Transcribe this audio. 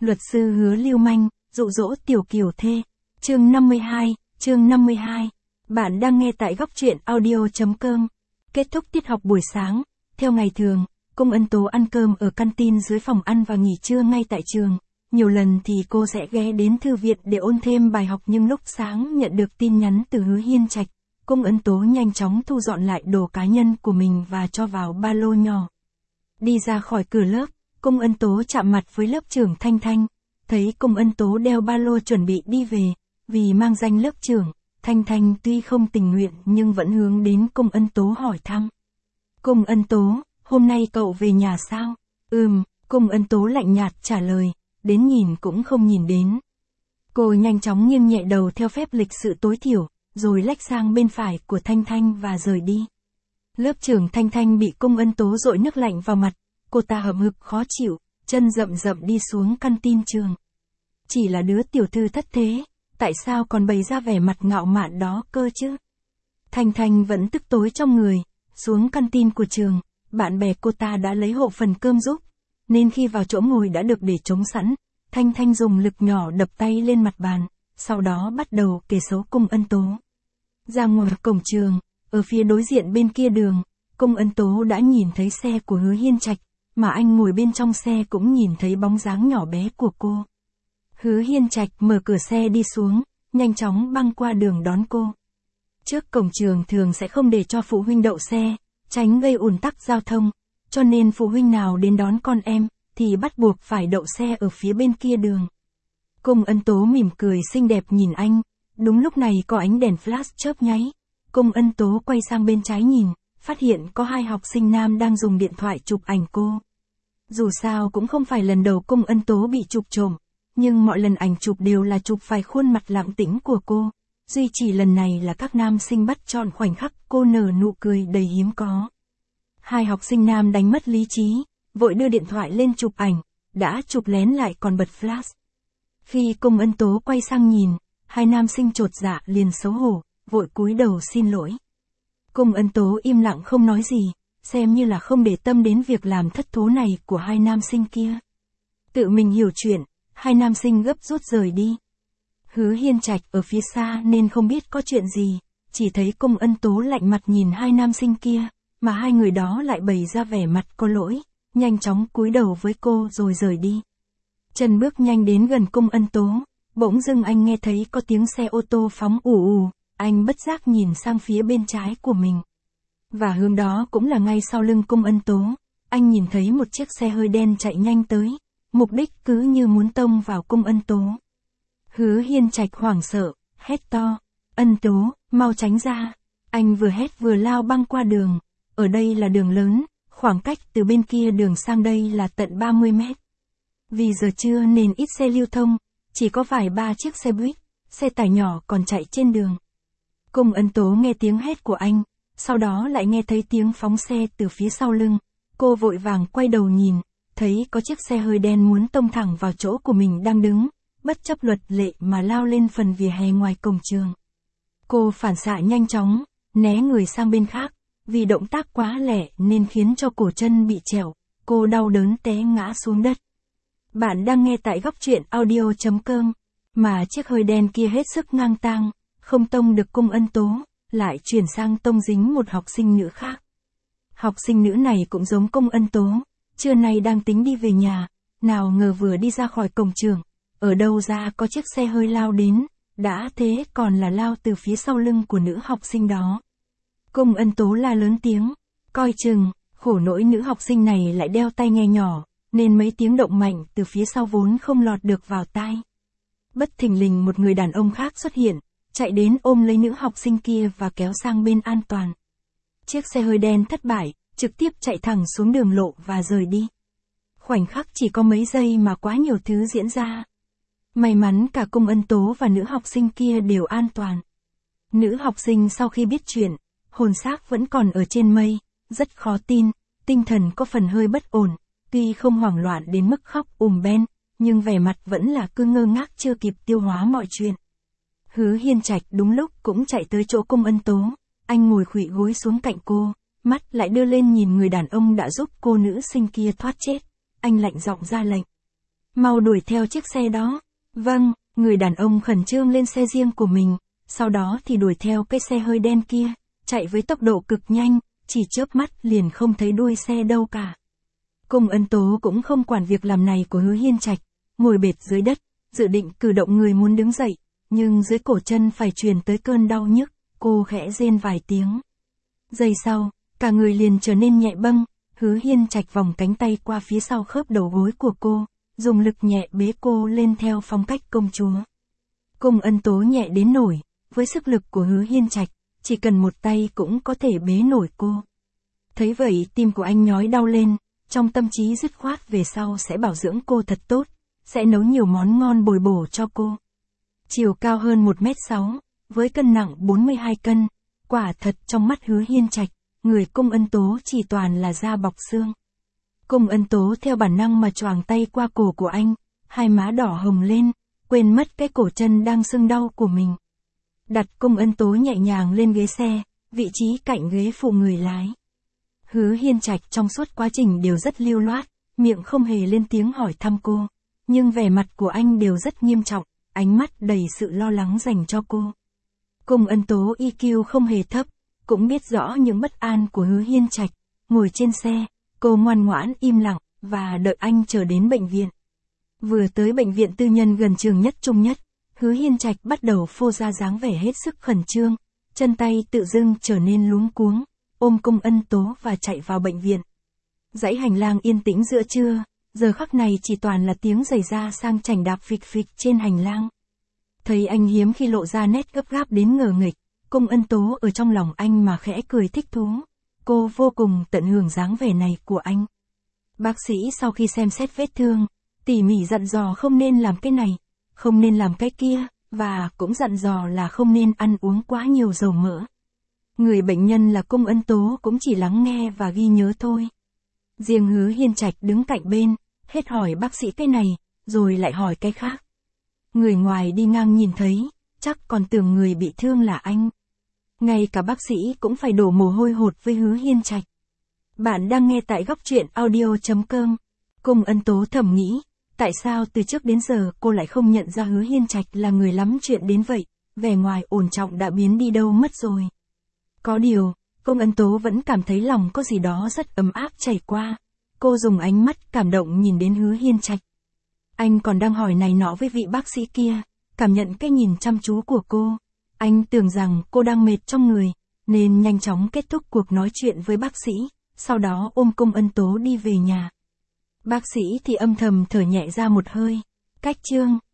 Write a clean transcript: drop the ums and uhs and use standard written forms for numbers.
Luật sư Hứa lưu manh, dụ dỗ tiểu kiều thê. Chương 52. Bạn đang nghe tại góc truyện audio.com. Kết thúc tiết học buổi sáng, theo ngày thường, Cung Ân Tố ăn cơm ở canteen dưới phòng ăn và nghỉ trưa ngay tại trường. Nhiều lần thì cô sẽ ghé đến thư viện để ôn thêm bài học, nhưng lúc sáng nhận được tin nhắn từ Hứa Hiên Trạch, Cung Ân Tố nhanh chóng thu dọn lại đồ cá nhân của mình và cho vào ba lô nhỏ. Đi ra khỏi cửa lớp, Cung Ân Tố chạm mặt với lớp trưởng Thanh Thanh. Thấy Cung Ân Tố đeo ba lô chuẩn bị đi về, vì mang danh lớp trưởng, Thanh Thanh tuy không tình nguyện nhưng vẫn hướng đến Cung Ân Tố hỏi thăm. Cung Ân Tố, hôm nay cậu về nhà sao? Cung Ân Tố lạnh nhạt trả lời, đến nhìn cũng không nhìn đến. Cô nhanh chóng nghiêng nhẹ đầu theo phép lịch sự tối thiểu, rồi lách sang bên phải của Thanh Thanh và rời đi. Lớp trưởng Thanh Thanh bị Cung Ân Tố dội nước lạnh vào mặt, cô ta hậm hực khó chịu, chân rậm rậm đi xuống canteen trường. Chỉ là đứa tiểu thư thất thế, tại sao còn bày ra vẻ mặt ngạo mạn đó cơ chứ? Thanh Thanh vẫn tức tối trong người, xuống canteen của trường, bạn bè cô ta đã lấy hộ phần cơm giúp, nên khi vào chỗ ngồi đã được để trống sẵn, Thanh Thanh dùng lực nhỏ đập tay lên mặt bàn, sau đó bắt đầu kể xấu Cung Ân Tố. Ra ngoài cổng trường, ở phía đối diện bên kia đường, Cung Ân Tố đã nhìn thấy xe của Hứa Hiên Trạch, mà anh ngồi bên trong xe cũng nhìn thấy bóng dáng nhỏ bé của cô. Hứa Hiên Trạch mở cửa xe đi xuống, nhanh chóng băng qua đường đón cô. Trước cổng trường thường sẽ không để cho phụ huynh đậu xe, tránh gây ùn tắc giao thông, cho nên phụ huynh nào đến đón con em, thì bắt buộc phải đậu xe ở phía bên kia đường. Cung Ân Tố mỉm cười xinh đẹp nhìn anh, đúng lúc này có ánh đèn flash chớp nháy. Cung Ân Tố quay sang bên trái nhìn, phát hiện có hai học sinh nam đang dùng điện thoại chụp ảnh cô. Dù sao cũng không phải lần đầu Cung Ân Tố bị chụp trộm, nhưng mọi lần ảnh chụp đều là chụp phải khuôn mặt lặng tĩnh của cô. Duy chỉ lần này là các nam sinh bắt chọn khoảnh khắc cô nở nụ cười đầy hiếm có. Hai học sinh nam đánh mất lý trí, vội đưa điện thoại lên chụp ảnh, đã chụp lén lại còn bật flash. Khi Cung Ân Tố quay sang nhìn, hai nam sinh chột dạ liền xấu hổ, vội cúi đầu xin lỗi. Cung Ân Tố im lặng không nói gì, xem như là không để tâm đến việc làm thất thố này của hai nam sinh kia. Tự mình hiểu chuyện, hai nam sinh gấp rút rời đi. Hứa Hiên Trạch ở phía xa nên không biết có chuyện gì, chỉ thấy Cung Ân Tố lạnh mặt nhìn hai nam sinh kia, mà hai người đó lại bày ra vẻ mặt có lỗi, nhanh chóng cúi đầu với cô rồi rời đi. Chân bước nhanh đến gần Cung Ân Tố, bỗng dưng anh nghe thấy có tiếng xe ô tô phóng ù ù, anh bất giác nhìn sang phía bên trái của mình. Và hướng đó cũng là ngay sau lưng Cung Ân Tố, anh nhìn thấy một chiếc xe hơi đen chạy nhanh tới, mục đích cứ như muốn tông vào Cung Ân Tố. Hứa Hiên Trạch hoảng sợ, hét to, Ân Tố, mau tránh ra. Anh vừa hét vừa lao băng qua đường, ở đây là đường lớn, khoảng cách từ bên kia đường sang đây là tận 30 mét. Vì giờ trưa nên ít xe lưu thông, chỉ có vài ba chiếc xe buýt, xe tải nhỏ còn chạy trên đường. Cung Ân Tố nghe tiếng hét của anh, sau đó lại nghe thấy tiếng phóng xe từ phía sau lưng. Cô vội vàng quay đầu nhìn, thấy có chiếc xe hơi đen muốn tông thẳng vào chỗ của mình đang đứng, bất chấp luật lệ mà lao lên phần vỉa hè ngoài cổng trường. Cô phản xạ nhanh chóng, né người sang bên khác, vì động tác quá lẹ nên khiến cho cổ chân bị trẹo, cô đau đớn té ngã xuống đất. Bạn đang nghe tại góc truyện audio.com, mà chiếc hơi đen kia hết sức ngang tang, không tông được Cung Ân Tố, lại chuyển sang tông dính một học sinh nữ khác. Học sinh nữ này cũng giống Cung Ân Tố, trưa nay đang tính đi về nhà, nào ngờ vừa đi ra khỏi cổng trường, ở đâu ra có chiếc xe hơi lao đến, đã thế còn là lao từ phía sau lưng của nữ học sinh đó. Cung Ân Tố la lớn tiếng, coi chừng, khổ nỗi nữ học sinh này lại đeo tai nghe nhỏ, nên mấy tiếng động mạnh từ phía sau vốn không lọt được vào tai. Bất thình lình một người đàn ông khác xuất hiện, chạy đến ôm lấy nữ học sinh kia và kéo sang bên an toàn. Chiếc xe hơi đen thất bại, trực tiếp chạy thẳng xuống đường lộ và rời đi. Khoảnh khắc chỉ có mấy giây mà quá nhiều thứ diễn ra. May mắn cả Cung Ân Tố và nữ học sinh kia đều an toàn. Nữ học sinh sau khi biết chuyện, hồn xác vẫn còn ở trên mây, rất khó tin, tinh thần có phần hơi bất ổn, tuy không hoảng loạn đến mức khóc ben, nhưng vẻ mặt vẫn là cứ ngơ ngác chưa kịp tiêu hóa mọi chuyện. Hứa Hiên Trạch đúng lúc cũng chạy tới chỗ Cung Ân Tố, anh ngồi khuỵu gối xuống cạnh cô, mắt lại đưa lên nhìn người đàn ông đã giúp cô nữ sinh kia thoát chết, anh lạnh giọng ra lệnh. mau đuổi theo chiếc xe đó. Vâng, người đàn ông khẩn trương lên xe riêng của mình, sau đó thì đuổi theo cái xe hơi đen kia, chạy với tốc độ cực nhanh, chỉ chớp mắt liền không thấy đuôi xe đâu cả. Cung Ân Tố cũng không quản việc làm này của Hứa Hiên Trạch, ngồi bệt dưới đất, dự định cử động người muốn đứng dậy, nhưng dưới cổ chân phải truyền tới cơn đau nhức, cô khẽ rên vài tiếng. Giây sau, cả người liền trở nên nhẹ bâng, Hứa Hiên Trạch vòng cánh tay qua phía sau khớp đầu gối của cô, dùng lực nhẹ bế cô lên theo phong cách công chúa. Cung Ân Tố nhẹ đến nổi, với sức lực của Hứa Hiên Trạch, chỉ cần một tay cũng có thể bế nổi cô. Thấy vậy tim của anh nhói đau lên, trong tâm trí dứt khoát về sau sẽ bảo dưỡng cô thật tốt, sẽ nấu nhiều món ngon bồi bổ cho cô. Chiều cao hơn 1m6, với cân nặng 42 cân, quả thật trong mắt Hứa Hiên Trạch, người Cung Ân Tố chỉ toàn là da bọc xương. Cung Ân Tố theo bản năng mà choàng tay qua cổ của anh, hai má đỏ hồng lên, quên mất cái cổ chân đang sưng đau của mình. Đặt Cung Ân Tố nhẹ nhàng lên ghế xe, vị trí cạnh ghế phụ người lái. Hứa Hiên Trạch trong suốt quá trình đều rất lưu loát, miệng không hề lên tiếng hỏi thăm cô, nhưng vẻ mặt của anh đều rất nghiêm trọng, ánh mắt đầy sự lo lắng dành cho cô. Cung Ân Tố EQ không hề thấp, cũng biết rõ những bất an của Hứa Hiên Trạch, ngồi trên xe, cô ngoan ngoãn im lặng, và đợi anh chờ đến bệnh viện. Vừa tới bệnh viện tư nhân gần trường Nhất Trung Nhất, Hứa Hiên Trạch bắt đầu phô ra dáng vẻ hết sức khẩn trương, chân tay tự dưng trở nên luống cuống, ôm Cung Ân Tố và chạy vào bệnh viện. Dãy hành lang yên tĩnh giữa trưa, giờ khắc này chỉ toàn là tiếng giày da sang chảnh đạp phịch phịch trên hành lang. Thấy anh hiếm khi lộ ra nét gấp gáp đến ngờ nghịch, Cung Ân Tố ở trong lòng anh mà khẽ cười thích thú. Cô vô cùng tận hưởng dáng vẻ này của anh. Bác sĩ sau khi xem xét vết thương, tỉ mỉ dặn dò không nên làm cái này, không nên làm cái kia, và cũng dặn dò là không nên ăn uống quá nhiều dầu mỡ. Người bệnh nhân là Cung Ân Tố cũng chỉ lắng nghe và ghi nhớ thôi. Riêng Hứa Hiên Trạch đứng cạnh bên, hết hỏi bác sĩ cái này, rồi lại hỏi cái khác. Người ngoài đi ngang nhìn thấy, chắc còn tưởng người bị thương là anh. Ngay cả bác sĩ cũng phải đổ mồ hôi hột với Hứa Hiên Trạch. Bạn đang nghe tại góc truyện audio.com. Cung Ân Tố thầm nghĩ, tại sao từ trước đến giờ cô lại không nhận ra Hứa Hiên Trạch là người lắm chuyện đến vậy, vẻ ngoài ổn trọng đã biến đi đâu mất rồi. Có điều, Cung Ân Tố vẫn cảm thấy lòng có gì đó rất ấm áp chảy qua. Cô dùng ánh mắt cảm động nhìn đến Hứa Hiên Trạch. Anh còn đang hỏi này nọ với vị bác sĩ kia, cảm nhận cái nhìn chăm chú của cô. Anh tưởng rằng cô đang mệt trong người, nên nhanh chóng kết thúc cuộc nói chuyện với bác sĩ, sau đó ôm Cung Ân Tố đi về nhà. Bác sĩ thì âm thầm thở nhẹ ra một hơi. Cách chương